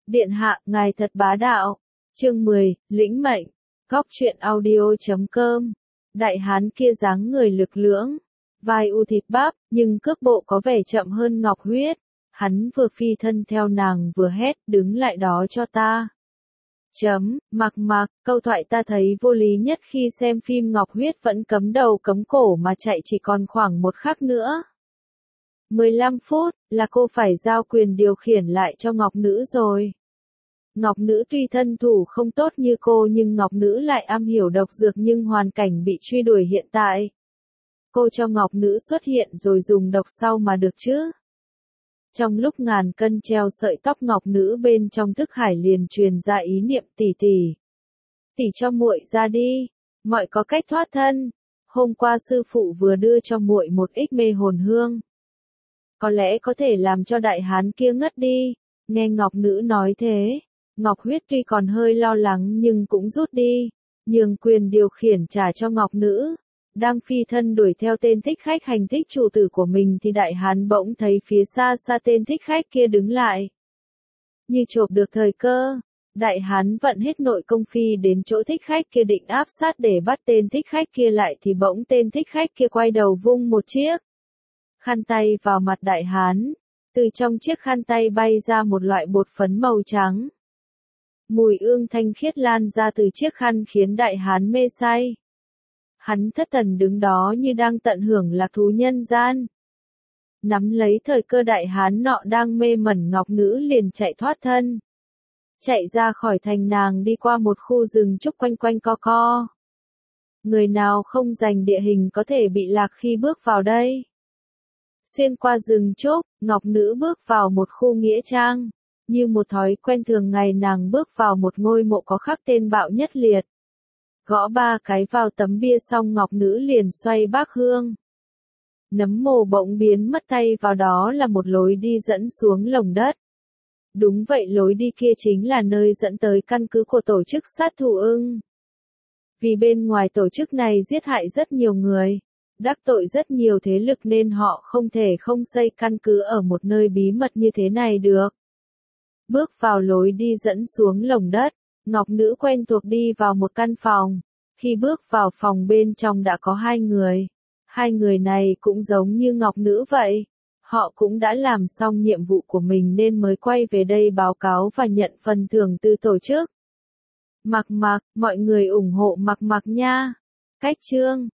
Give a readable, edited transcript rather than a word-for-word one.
Điện hạ, ngài thật bá đạo. Chương 10, lĩnh mệnh. Góc truyện audio.com. Đại hán kia dáng người lực lưỡng, vai u thịt bắp, nhưng cước bộ có vẻ chậm hơn Ngọc Huyết. Hắn vừa phi thân theo nàng vừa hét, đứng lại đó cho ta. Mặc, câu thoại ta thấy vô lý nhất khi xem phim. Ngọc Huyết vẫn cấm đầu cấm cổ mà chạy chỉ còn khoảng một khắc nữa. 15 phút, là cô phải giao quyền điều khiển lại cho Ngọc Nữ rồi. Ngọc Nữ tuy thân thủ không tốt như cô nhưng Ngọc Nữ lại am hiểu độc dược nhưng hoàn cảnh bị truy đuổi hiện tại. Cô cho Ngọc Nữ xuất hiện rồi dùng độc sau mà được chứ. Trong lúc ngàn cân treo sợi tóc, Ngọc Nữ bên trong thức hải liền truyền ra ý niệm tỷ cho muội ra đi, mọi có cách thoát thân. Hôm qua sư phụ vừa đưa cho muội một ít mê hồn hương. Có lẽ có thể làm cho đại hán kia ngất đi. Nghe Ngọc Nữ nói thế, Ngọc Huyết tuy còn hơi lo lắng nhưng cũng rút đi, nhường quyền điều khiển trả cho Ngọc Nữ. Đang phi thân đuổi theo tên thích khách hành thích chủ tử của mình thì đại hán bỗng thấy phía xa tên thích khách kia đứng lại. Như chộp được thời cơ, đại hán vận hết nội công phi đến chỗ thích khách kia định áp sát để bắt tên thích khách kia lại thì bỗng tên thích khách kia quay đầu vung một chiếc khăn tay vào mặt đại hán. Từ trong chiếc khăn tay bay ra một loại bột phấn màu trắng. Mùi ương thanh khiết lan ra từ chiếc khăn khiến đại hán mê say. Hắn thất thần đứng đó như đang tận hưởng lạc thú nhân gian. Nắm lấy thời cơ, đại hán nọ đang mê mẩn Ngọc Nữ liền chạy thoát thân. Chạy ra khỏi thành, nàng đi qua một khu rừng trúc quanh quanh co co. Người nào không rành địa hình có thể bị lạc khi bước vào đây. Xuyên qua rừng trúc, Ngọc Nữ bước vào một khu nghĩa trang. Như một thói quen thường ngày, nàng bước vào một ngôi mộ có khắc tên Bạo Nhất Liệt. Gõ 3 cái vào tấm bia xong, Ngọc Nữ liền xoay bát hương. Nấm mồ bỗng biến mất, thay vào đó là một lối đi dẫn xuống lồng đất. Đúng vậy, lối đi kia chính là nơi dẫn tới căn cứ của tổ chức sát thủ ưng. Vì bên ngoài tổ chức này giết hại rất nhiều người, đắc tội rất nhiều thế lực nên họ không thể không xây căn cứ ở một nơi bí mật như thế này được. Bước vào lối đi dẫn xuống lồng đất, Ngọc Nữ quen thuộc đi vào một căn phòng. Khi bước vào phòng, bên trong đã có 2 người. 2 người này cũng giống như Ngọc Nữ vậy. Họ cũng đã làm xong nhiệm vụ của mình nên mới quay về đây báo cáo và nhận phần thưởng từ tổ chức. Mặc, mọi người ủng hộ Mặc nha. Cách chương